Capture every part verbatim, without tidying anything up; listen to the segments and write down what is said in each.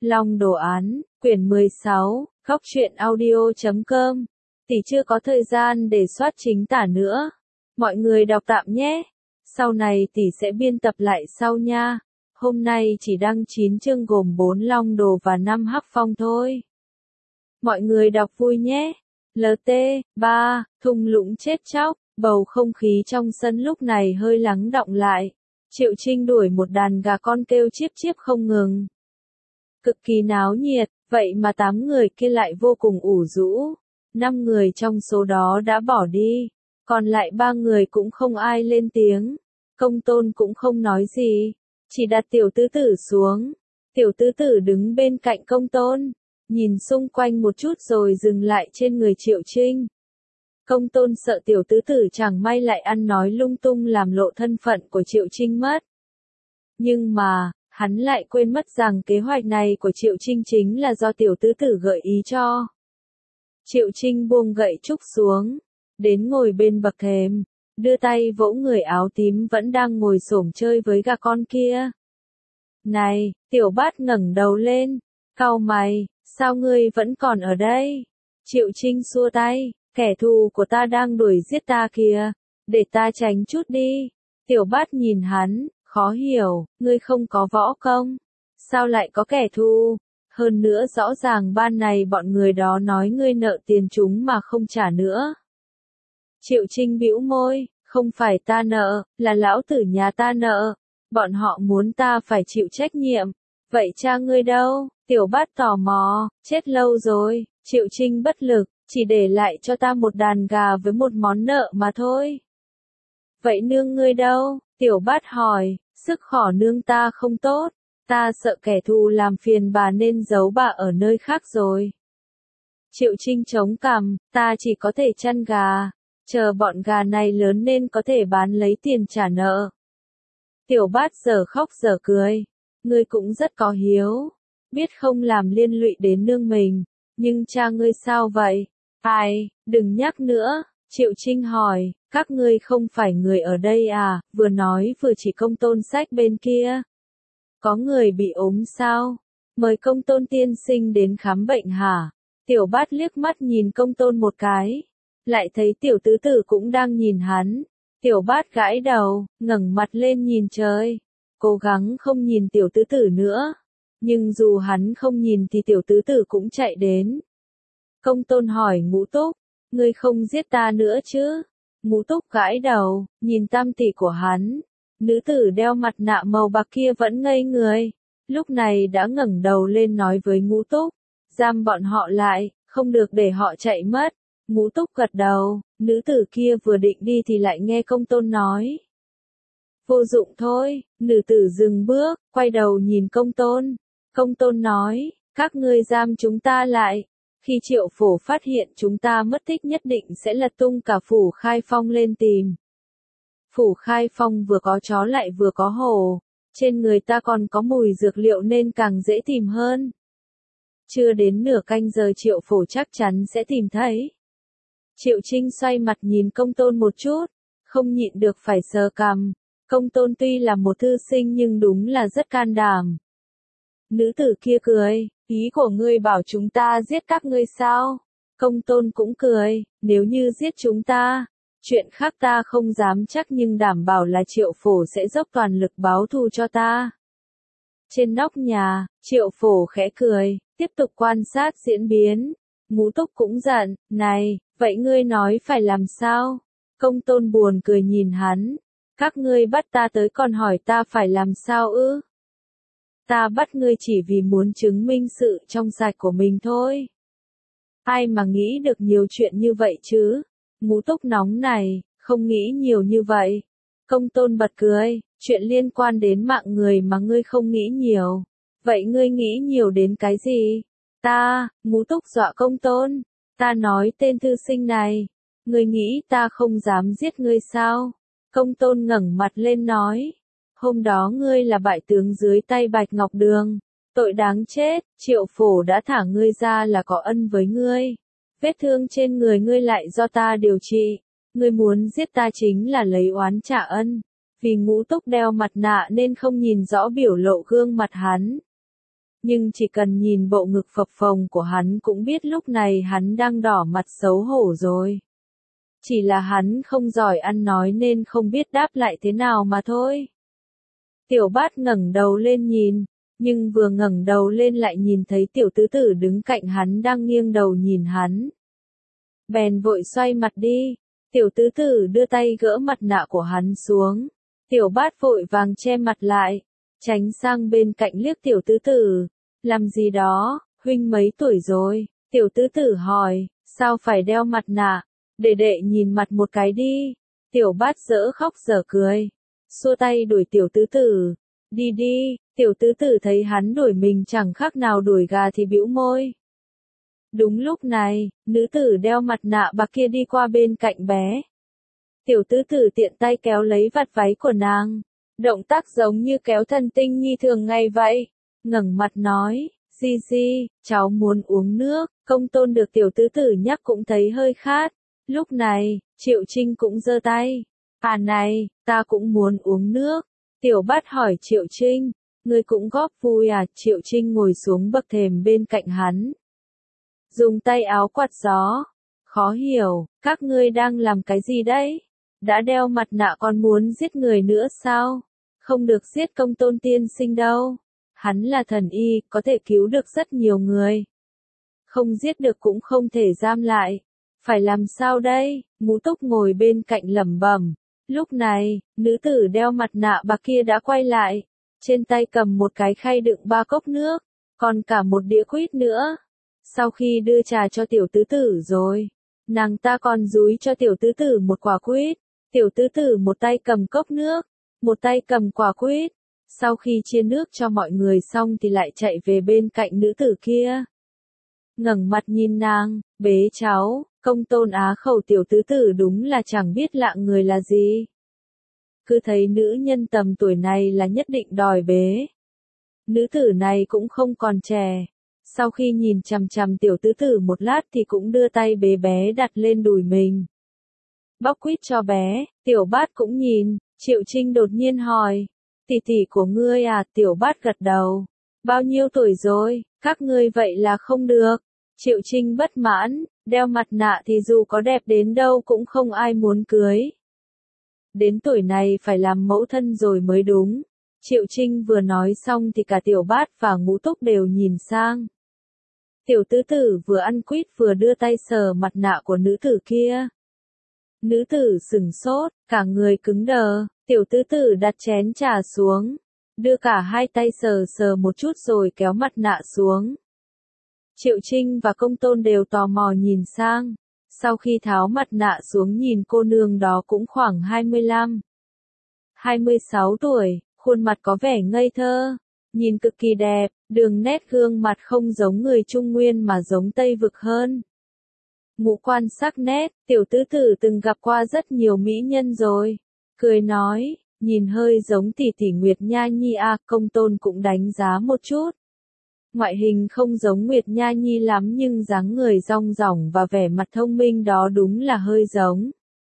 Long đồ án, quyển mười sáu, góc truyện audio chấm com. Tỷ chưa có thời gian để soát chính tả nữa. Mọi người đọc tạm nhé. Sau này tỷ sẽ biên tập lại sau nha. Hôm nay chỉ đăng chín chương gồm bốn long đồ và năm hắc phong thôi. Mọi người đọc vui nhé. lờ tê, ba, thung lũng chết chóc, bầu không khí trong sân lúc này hơi lắng đọng lại. Triệu Trinh đuổi một đàn gà con kêu chíp chíp không ngừng. Cực kỳ náo nhiệt, vậy mà tám người kia lại vô cùng ủ rũ. Năm người trong số đó đã bỏ đi, còn lại ba người cũng không ai lên tiếng. Công Tôn cũng không nói gì, chỉ đặt tiểu tứ tử xuống. Tiểu tứ tử đứng bên cạnh Công Tôn, nhìn xung quanh một chút rồi dừng lại trên người Triệu Trinh. Công Tôn sợ tiểu tứ tử chẳng may lại ăn nói lung tung làm lộ thân phận của Triệu Trinh mất. Nhưng mà, hắn lại quên mất rằng kế hoạch này của Triệu Trinh chính là do tiểu tứ tử gợi ý cho. Triệu Trinh buông gậy trúc xuống, đến ngồi bên bậc thềm, đưa tay vỗ người áo tím vẫn đang ngồi xổm chơi với gà con kia. Này, Tiểu Bát ngẩng đầu lên, cau mày, sao ngươi vẫn còn ở đây? Triệu Trinh xua tay, kẻ thù của ta đang đuổi giết ta kìa, để ta tránh chút đi. Tiểu Bát nhìn hắn, khó hiểu, ngươi không có võ công, sao lại có kẻ thù? Hơn nữa rõ ràng ban này bọn người đó nói ngươi nợ tiền chúng mà không trả nữa. Triệu Trinh bĩu môi, không phải ta nợ, là lão tử nhà ta nợ, bọn họ muốn ta phải chịu trách nhiệm. Vậy cha ngươi đâu? Tiểu Bát tò mò, chết lâu rồi. Triệu Trinh bất lực, chỉ để lại cho ta một đàn gà với một món nợ mà thôi. Vậy nương ngươi đâu? Tiểu Bát hỏi, sức khỏe nương ta không tốt, ta sợ kẻ thù làm phiền bà nên giấu bà ở nơi khác rồi. Triệu Trinh chống cằm, ta chỉ có thể chăn gà, chờ bọn gà này lớn nên có thể bán lấy tiền trả nợ. Tiểu Bát giờ khóc giờ cười, ngươi cũng rất có hiếu, biết không làm liên lụy đến nương mình, nhưng cha ngươi sao vậy? Ai, đừng nhắc nữa. Triệu Trinh hỏi, các ngươi không phải người ở đây à? Vừa nói vừa chỉ Công Tôn sách bên kia. Có người bị ốm sao? Mời Công Tôn tiên sinh đến khám bệnh hả? Tiểu Bát liếc mắt nhìn Công Tôn một cái, lại thấy tiểu tứ tử cũng đang nhìn hắn. Tiểu Bát gãi đầu, ngẩng mặt lên nhìn trời, cố gắng không nhìn tiểu tứ tử nữa. Nhưng dù hắn không nhìn thì tiểu tứ tử cũng chạy đến. Công Tôn hỏi Ngũ Túc, ngươi không giết ta nữa chứ? Ngũ Túc gãi đầu, nhìn tam tỷ của hắn. Nữ tử đeo mặt nạ màu bạc kia vẫn ngây người, lúc này đã ngẩng đầu lên nói với Ngũ Túc, giam bọn họ lại, không được để họ chạy mất. Ngũ Túc gật đầu, nữ tử kia vừa định đi thì lại nghe Công Tôn nói. Vô dụng thôi. Nữ tử dừng bước, quay đầu nhìn Công Tôn. Công Tôn nói, các ngươi giam chúng ta lại. Khi Triệu Phổ phát hiện chúng ta mất tích nhất định sẽ lật tung cả Phủ Khai Phong lên tìm. Phủ Khai Phong vừa có chó lại vừa có hổ, trên người ta còn có mùi dược liệu nên càng dễ tìm hơn. Chưa đến nửa canh giờ Triệu Phổ chắc chắn sẽ tìm thấy. Triệu Trinh xoay mặt nhìn Công Tôn một chút, không nhịn được phải sờ cằm. Công Tôn tuy là một thư sinh nhưng đúng là rất can đảm. Nữ tử kia cười, ý của ngươi bảo chúng ta giết các ngươi sao? Công Tôn cũng cười, nếu như giết chúng ta, chuyện khác ta không dám chắc nhưng đảm bảo là Triệu Phổ sẽ dốc toàn lực báo thù cho ta. Trên nóc nhà, Triệu Phổ khẽ cười, tiếp tục quan sát diễn biến. Ngũ Túc cũng giận, này, vậy ngươi nói phải làm sao? Công Tôn buồn cười nhìn hắn, các ngươi bắt ta tới còn hỏi ta phải làm sao ư? Ta bắt ngươi chỉ vì muốn chứng minh sự trong sạch của mình thôi. Ai mà nghĩ được nhiều chuyện như vậy chứ? Ngũ Túc nóng này, không nghĩ nhiều như vậy. Công Tôn bật cười, chuyện liên quan đến mạng người mà ngươi không nghĩ nhiều. Vậy ngươi nghĩ nhiều đến cái gì? Ta, Ngũ Túc dọa Công Tôn. Ta nói tên thư sinh này. Ngươi nghĩ ta không dám giết ngươi sao? Công Tôn ngẩng mặt lên nói. Hôm đó ngươi là bại tướng dưới tay Bạch Ngọc Đường. Tội đáng chết, Triệu Phổ đã thả ngươi ra là có ân với ngươi. Vết thương trên người ngươi lại do ta điều trị. Ngươi muốn giết ta chính là lấy oán trả ân. Vì Ngũ Túc đeo mặt nạ nên không nhìn rõ biểu lộ gương mặt hắn. Nhưng chỉ cần nhìn bộ ngực phập phồng của hắn cũng biết lúc này hắn đang đỏ mặt xấu hổ rồi. Chỉ là hắn không giỏi ăn nói nên không biết đáp lại thế nào mà thôi. Tiểu Bát ngẩng đầu lên nhìn, nhưng vừa ngẩng đầu lên lại nhìn thấy tiểu tứ tử đứng cạnh hắn đang nghiêng đầu nhìn hắn. Bèn vội xoay mặt đi, tiểu tứ tử đưa tay gỡ mặt nạ của hắn xuống. Tiểu Bát vội vàng che mặt lại, tránh sang bên cạnh liếc tiểu tứ tử. Làm gì đó, huynh mấy tuổi rồi? Tiểu tứ tử hỏi, sao phải đeo mặt nạ? Đệ đệ nhìn mặt một cái đi. Tiểu Bát dở khóc dở cười, xua tay đuổi tiểu tứ tử. Đi đi, tiểu tứ tử thấy hắn đuổi mình chẳng khác nào đuổi gà thì bĩu môi. Đúng lúc này, nữ tử đeo mặt nạ bạc kia đi qua bên cạnh bé. Tiểu tứ tử tiện tay kéo lấy vạt váy của nàng. Động tác giống như kéo thần tinh nhi thường ngày vậy. Ngẩng mặt nói, Di Di, cháu muốn uống nước. Công tôn được tiểu tứ tử nhắc cũng thấy hơi khát. Lúc này, Triệu Trinh cũng giơ tay. À này, ta cũng muốn uống nước. Tiểu Bát hỏi Triệu Trinh, ngươi cũng góp vui à? Triệu Trinh ngồi xuống bậc thềm bên cạnh hắn. Dùng tay áo quạt gió. Khó hiểu, các ngươi đang làm cái gì đấy? Đã đeo mặt nạ còn muốn giết người nữa sao? Không được giết công tôn tiên sinh đâu. Hắn là thần y, có thể cứu được rất nhiều người. Không giết được cũng không thể giam lại. Phải làm sao đây? Ngũ Túc ngồi bên cạnh lẩm bẩm. Lúc này, nữ tử đeo mặt nạ bạc kia đã quay lại. Trên tay cầm một cái khay đựng ba cốc nước, còn cả một đĩa quýt nữa. Sau khi đưa trà cho tiểu tứ tử rồi, nàng ta còn dúi cho tiểu tứ tử một quả quýt. Tiểu tứ tử một tay cầm cốc nước, một tay cầm quả quýt. Sau khi chia nước cho mọi người xong thì lại chạy về bên cạnh nữ tử kia. Ngẩng mặt nhìn nàng, bế cháu, công tôn á khẩu tiểu tứ tử đúng là chẳng biết lạng người là gì. Cứ thấy nữ nhân tầm tuổi này là nhất định đòi bế. Nữ tử này cũng không còn trẻ. Sau khi nhìn chằm chằm tiểu tứ tử một lát thì cũng đưa tay bế bé đặt lên đùi mình. Bóc quýt cho bé, Tiểu Bát cũng nhìn. Triệu Trinh đột nhiên hỏi, tỷ tỷ của ngươi à? Tiểu Bát gật đầu. Bao nhiêu tuổi rồi? Các ngươi vậy là không được. Triệu Trinh bất mãn, đeo mặt nạ thì dù có đẹp đến đâu cũng không ai muốn cưới. Đến tuổi này phải làm mẫu thân rồi mới đúng. Triệu Trinh vừa nói xong thì cả Tiểu Bát và Ngũ Túc đều nhìn sang. Tiểu tứ tử vừa ăn quýt vừa đưa tay sờ mặt nạ của nữ tử kia. Nữ tử sừng sốt, cả người cứng đờ. Tiểu tứ tử đặt chén trà xuống, đưa cả hai tay sờ sờ một chút rồi kéo mặt nạ xuống. Triệu Trinh và Công Tôn đều tò mò nhìn sang. Sau khi tháo mặt nạ xuống nhìn cô nương đó cũng khoảng hai mươi lăm, hai mươi sáu tuổi, khuôn mặt có vẻ ngây thơ, nhìn cực kỳ đẹp, đường nét gương mặt không giống người Trung Nguyên mà giống Tây Vực hơn. Ngũ quan sắc nét, tiểu tứ tử từng gặp qua rất nhiều mỹ nhân rồi. Cười nói, nhìn hơi giống tỷ tỷ Nguyệt Nha Nhi à. Công Tôn cũng đánh giá một chút. Ngoại hình không giống Nguyệt Nha Nhi lắm nhưng dáng người rong ròng và vẻ mặt thông minh đó đúng là hơi giống.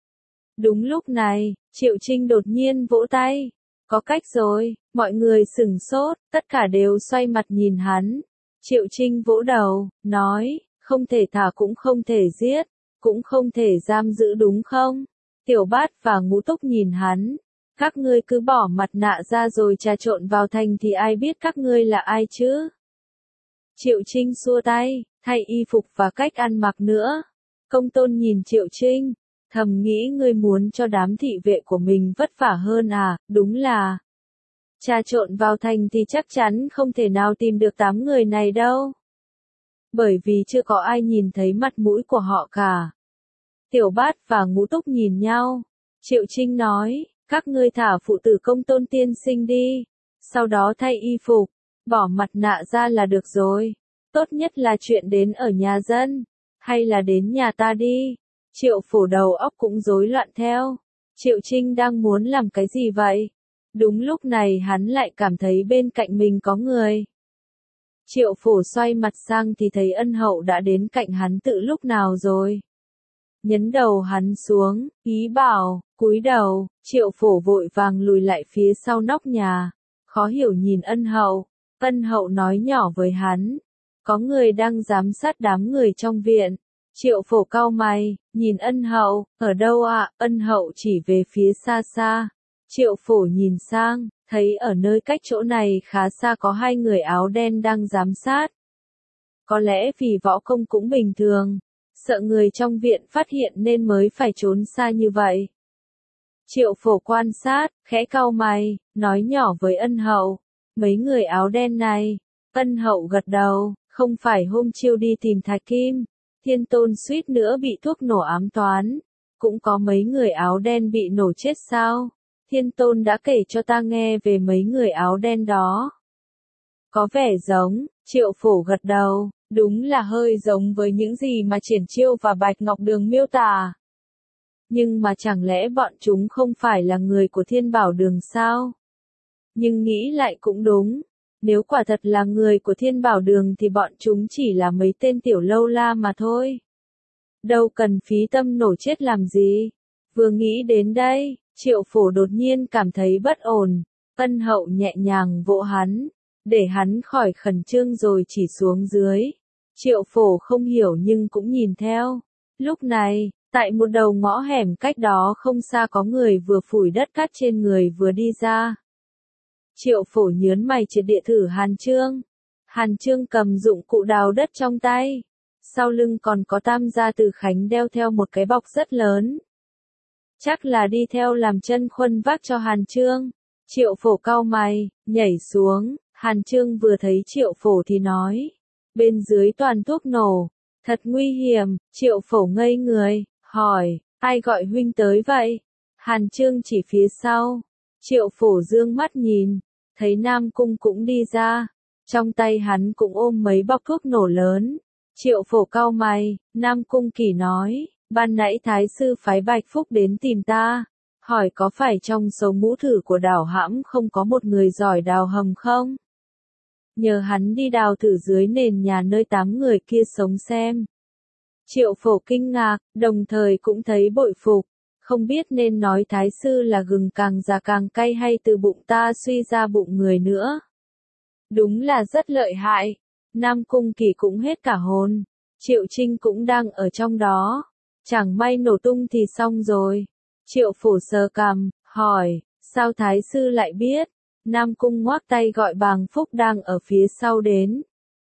Đúng lúc này, Triệu Trinh đột nhiên vỗ tay. Có cách rồi, mọi người sửng sốt, tất cả đều xoay mặt nhìn hắn. Triệu Trinh vỗ đầu, nói, không thể thả cũng không thể giết, cũng không thể giam giữ đúng không? Tiểu Bát và Ngũ Túc nhìn hắn. Các ngươi cứ bỏ mặt nạ ra rồi trà trộn vào thành thì ai biết các ngươi là ai chứ? Triệu Trinh xua tay, thay y phục và cách ăn mặc nữa. Công Tôn nhìn Triệu Trinh, thầm nghĩ ngươi muốn cho đám thị vệ của mình vất vả hơn à? Đúng là trà trộn vào thành thì chắc chắn không thể nào tìm được tám người này đâu. Bởi vì chưa có ai nhìn thấy mặt mũi của họ cả. Tiểu Bát và Ngũ Túc nhìn nhau. Triệu Trinh nói, các ngươi thả phụ tử Công Tôn tiên sinh đi. Sau đó thay y phục, bỏ mặt nạ ra là được rồi. Tốt nhất là chuyện đến ở nhà dân, hay là đến nhà ta đi. Triệu Phổ đầu óc cũng rối loạn theo. Triệu Trinh đang muốn làm cái gì vậy? Đúng lúc này hắn lại cảm thấy bên cạnh mình có người. Triệu Phổ xoay mặt sang thì thấy Ân Hậu đã đến cạnh hắn từ lúc nào rồi. Nhấn đầu hắn xuống, ý bảo, cúi đầu. Triệu Phổ vội vàng lùi lại phía sau nóc nhà, khó hiểu nhìn Ân Hậu. Ân Hậu nói nhỏ với hắn. Có người đang giám sát đám người trong viện. Triệu Phổ cau mày, nhìn Ân Hậu, ở đâu ạ? À? Ân Hậu chỉ về phía xa xa. Triệu Phổ nhìn sang, thấy ở nơi cách chỗ này khá xa có hai người áo đen đang giám sát. Có lẽ vì võ công cũng bình thường, sợ người trong viện phát hiện nên mới phải trốn xa như vậy. Triệu Phổ quan sát, khẽ cau mày, nói nhỏ với Ân Hậu, mấy người áo đen này. Ân Hậu gật đầu, không phải hôm chiêu đi tìm Thạch Kim, Thiên Tôn suýt nữa bị thuốc nổ ám toán, cũng có mấy người áo đen bị nổ chết sao? Thiên Tôn đã kể cho ta nghe về mấy người áo đen đó. Có vẻ giống, Triệu Phổ gật đầu, đúng là hơi giống với những gì mà Triển Chiêu và Bạch Ngọc Đường miêu tả. Nhưng mà chẳng lẽ bọn chúng không phải là người của Thiên Bảo Đường sao? Nhưng nghĩ lại cũng đúng. Nếu quả thật là người của Thiên Bảo Đường thì bọn chúng chỉ là mấy tên tiểu lâu la mà thôi. Đâu cần phí tâm nổ chết làm gì. Vừa nghĩ đến đây, Triệu Phổ đột nhiên cảm thấy bất ổn. Ân Hậu nhẹ nhàng vỗ hắn, để hắn khỏi khẩn trương rồi chỉ xuống dưới. Triệu Phổ không hiểu nhưng cũng nhìn theo. Lúc này, tại một đầu ngõ hẻm cách đó không xa có người vừa phủi đất cát trên người vừa đi ra. Triệu Phổ nhớn mày triệt địa thử Hàn Chương. Hàn Chương cầm dụng cụ đào đất trong tay. Sau lưng còn có Tam gia Từ Khánh đeo theo một cái bọc rất lớn. Chắc là đi theo làm chân khuân vác cho Hàn Chương. Triệu Phổ cau mày, nhảy xuống. Hàn Chương vừa thấy Triệu Phổ thì nói. Bên dưới toàn thuốc nổ. Thật nguy hiểm. Triệu Phổ ngây người, hỏi, ai gọi huynh tới vậy? Hàn Chương chỉ phía sau. Triệu Phổ dương mắt nhìn, thấy Nam Cung cũng đi ra. Trong tay hắn cũng ôm mấy bọc thuốc nổ lớn. Triệu Phổ cau mày, Nam Cung Kỳ nói, ban nãy Thái sư phái Bạch Phúc đến tìm ta. Hỏi có phải trong số ngũ thử của đảo hãm không có một người giỏi đào hầm không? Nhờ hắn đi đào thử dưới nền nhà nơi tám người kia sống xem. Triệu Phổ kinh ngạc, đồng thời cũng thấy bội phục. Không biết nên nói Thái sư là gừng càng già càng cay hay từ bụng ta suy ra bụng người nữa. Đúng là rất lợi hại. Nam Cung Kỳ cũng hết cả hồn. Triệu Trinh cũng đang ở trong đó. Chẳng may nổ tung thì xong rồi. Triệu Phổ sờ cằm, hỏi, sao Thái sư lại biết? Nam Cung ngoác tay gọi Bàng Phúc đang ở phía sau đến.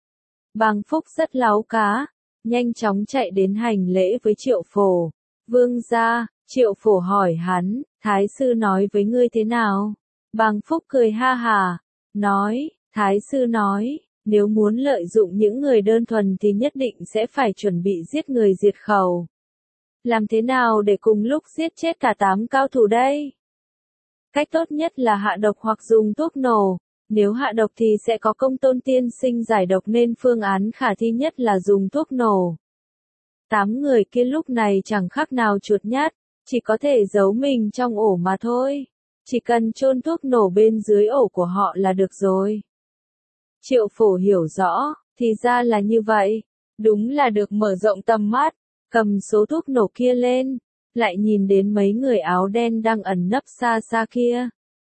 Bàng Phúc rất láu cá, nhanh chóng chạy đến hành lễ với Triệu Phổ. Vương gia, Triệu Phổ hỏi hắn, Thái sư nói với ngươi thế nào? Bàng Phúc cười ha hà, nói, Thái sư nói, nếu muốn lợi dụng những người đơn thuần thì nhất định sẽ phải chuẩn bị giết người diệt khẩu. Làm thế nào để cùng lúc giết chết cả tám cao thủ đây? Cách tốt nhất là hạ độc hoặc dùng thuốc nổ. Nếu hạ độc thì sẽ có Công Tôn tiên sinh giải độc nên phương án khả thi nhất là dùng thuốc nổ. Tám người kia lúc này chẳng khác nào chuột nhát, chỉ có thể giấu mình trong ổ mà thôi. Chỉ cần chôn thuốc nổ bên dưới ổ của họ là được rồi. Triệu Phổ hiểu rõ, thì ra là như vậy. Đúng là được mở rộng tầm mắt, cầm số thuốc nổ kia lên, lại nhìn đến mấy người áo đen đang ẩn nấp xa xa kia.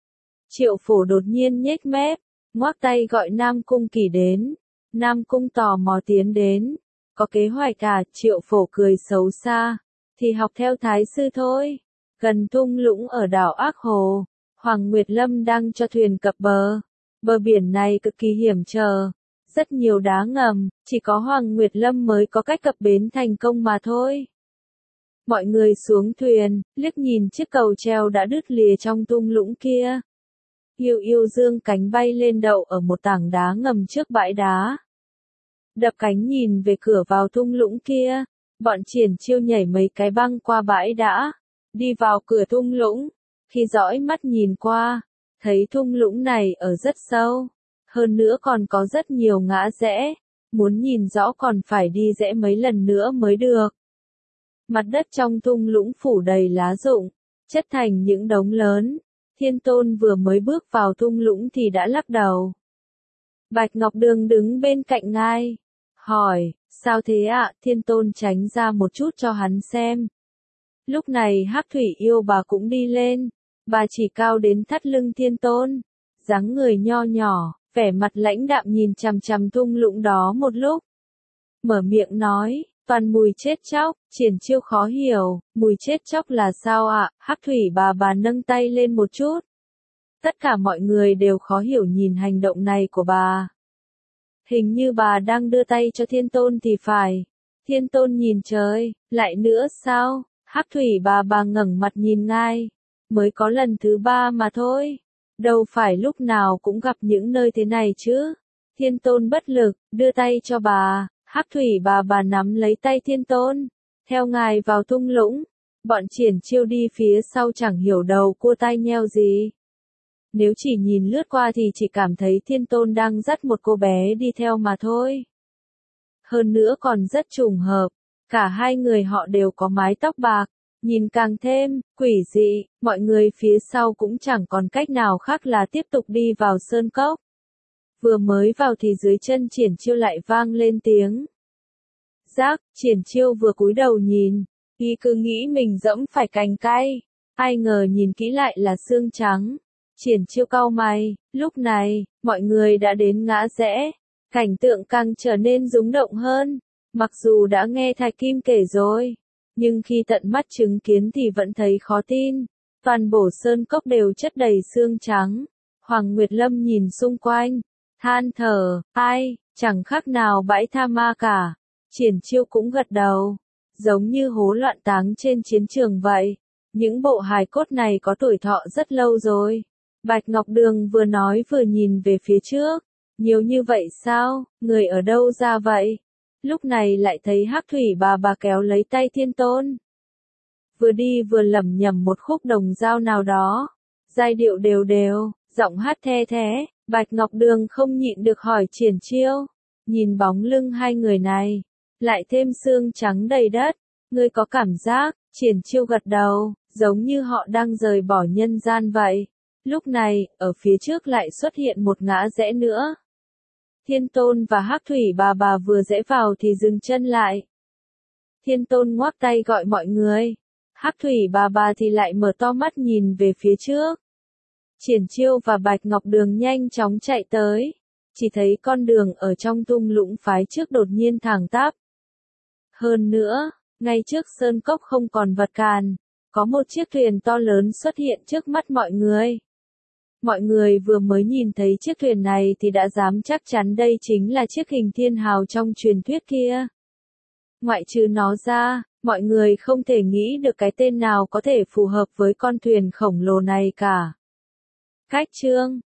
Triệu Phổ đột nhiên nhếch mép, ngoác tay gọi Nam Cung Kỳ đến. Nam Cung tò mò tiến đến. Có kế hoạch à? Triệu Phổ cười xấu xa. Thì học theo Thái sư thôi. Gần thung lũng ở đảo Ác Hồ, Hoàng Nguyệt Lâm đang cho thuyền cập bờ. Bờ biển này cực kỳ hiểm trở. Rất nhiều đá ngầm, chỉ có Hoàng Nguyệt Lâm mới có cách cập bến thành công mà thôi. Mọi người xuống thuyền, liếc nhìn chiếc cầu treo đã đứt lìa trong thung lũng kia. Yêu Yêu dương cánh bay lên đậu ở một tảng đá ngầm trước bãi đá. Đập cánh nhìn về cửa vào thung lũng kia, bọn Triển Chiêu nhảy mấy cái băng qua bãi đá, đi vào cửa thung lũng. Khi dõi mắt nhìn qua, thấy thung lũng này ở rất sâu, hơn nữa còn có rất nhiều ngã rẽ, muốn nhìn rõ còn phải đi rẽ mấy lần nữa mới được. Mặt đất trong thung lũng phủ đầy lá rụng, chất thành những đống lớn. Thiên Tôn vừa mới bước vào thung lũng thì đã lắc đầu. Bạch Ngọc Đường đứng bên cạnh ngai, hỏi, sao thế ạ? Thiên Tôn tránh ra một chút cho hắn xem. Lúc này Hắc Thủy Yêu bà cũng đi lên, bà chỉ cao đến thắt lưng Thiên Tôn, dáng người nho nhỏ, vẻ mặt lãnh đạm nhìn chằm chằm thung lũng đó một lúc. Mở miệng nói, toàn mùi chết chóc. Triển Chiêu khó hiểu, mùi chết chóc là sao ạ? Hắc thủy bà bà nâng tay lên một chút. Tất cả mọi người đều khó hiểu nhìn hành động này của bà. Hình như bà đang đưa tay cho Thiên Tôn thì phải. Thiên Tôn nhìn trời, lại nữa sao? Hắc thủy bà bà ngẩng mặt nhìn ngay. Mới có lần thứ ba mà thôi. Đâu phải lúc nào cũng gặp những nơi thế này chứ. Thiên Tôn bất lực, đưa tay cho bà. Hắc thủy bà bà nắm lấy tay Thiên Tôn. Theo ngài vào thung lũng. Bọn Triển Chiêu đi phía sau chẳng hiểu đầu cua tai nheo gì. Nếu chỉ nhìn lướt qua thì chỉ cảm thấy Thiên Tôn đang dắt một cô bé đi theo mà thôi. Hơn nữa còn rất trùng hợp. Cả hai người họ đều có mái tóc bạc. Nhìn càng thêm, quỷ dị, mọi người phía sau cũng chẳng còn cách nào khác là tiếp tục đi vào sơn cốc. Vừa mới vào thì dưới chân Triển Chiêu lại vang lên tiếng. Rác, Triển Chiêu vừa cúi đầu nhìn, y cứ nghĩ mình dẫm phải cành cây, ai ngờ nhìn kỹ lại là xương trắng. Triển Chiêu cau mày, lúc này, mọi người đã đến ngã rẽ, cảnh tượng càng trở nên rúng động hơn, mặc dù đã nghe Thạch Kim kể rồi. Nhưng khi tận mắt chứng kiến thì vẫn thấy khó tin. Toàn bộ sơn cốc đều chất đầy xương trắng. Hoàng Nguyệt Lâm nhìn xung quanh. Than thở, ai, chẳng khác nào bãi tha ma cả. Triển Chiêu cũng gật đầu. Giống như hố loạn táng trên chiến trường vậy. Những bộ hài cốt này có tuổi thọ rất lâu rồi. Bạch Ngọc Đường vừa nói vừa nhìn về phía trước. Nhiều như vậy sao, người ở đâu ra vậy? Lúc này lại thấy Hắc thủy bà bà kéo lấy tay Thiên Tôn. Vừa đi vừa lẩm nhẩm một khúc đồng dao nào đó. Giai điệu đều đều, giọng hát the thế. Bạch Ngọc Đường không nhịn được hỏi Triển Chiêu. Nhìn bóng lưng hai người này. Lại thêm xương trắng đầy đất. Ngươi có cảm giác, Triển Chiêu gật đầu, giống như họ đang rời bỏ nhân gian vậy. Lúc này, ở phía trước lại xuất hiện một ngã rẽ nữa. Thiên Tôn và Hắc thủy bà bà vừa rẽ vào thì dừng chân lại. Thiên Tôn ngoắc tay gọi mọi người. Hắc thủy bà bà thì lại mở to mắt nhìn về phía trước. Triển Chiêu và Bạch Ngọc Đường nhanh chóng chạy tới. Chỉ thấy con đường ở trong thung lũng phái trước đột nhiên thẳng tắp. Hơn nữa, ngay trước sơn cốc không còn vật cản, có một chiếc thuyền to lớn xuất hiện trước mắt mọi người. Mọi người vừa mới nhìn thấy chiếc thuyền này thì đã dám chắc chắn đây chính là chiếc hình thiên hào trong truyền thuyết kia. Ngoại trừ nó ra, mọi người không thể nghĩ được cái tên nào có thể phù hợp với con thuyền khổng lồ này cả. Cách chương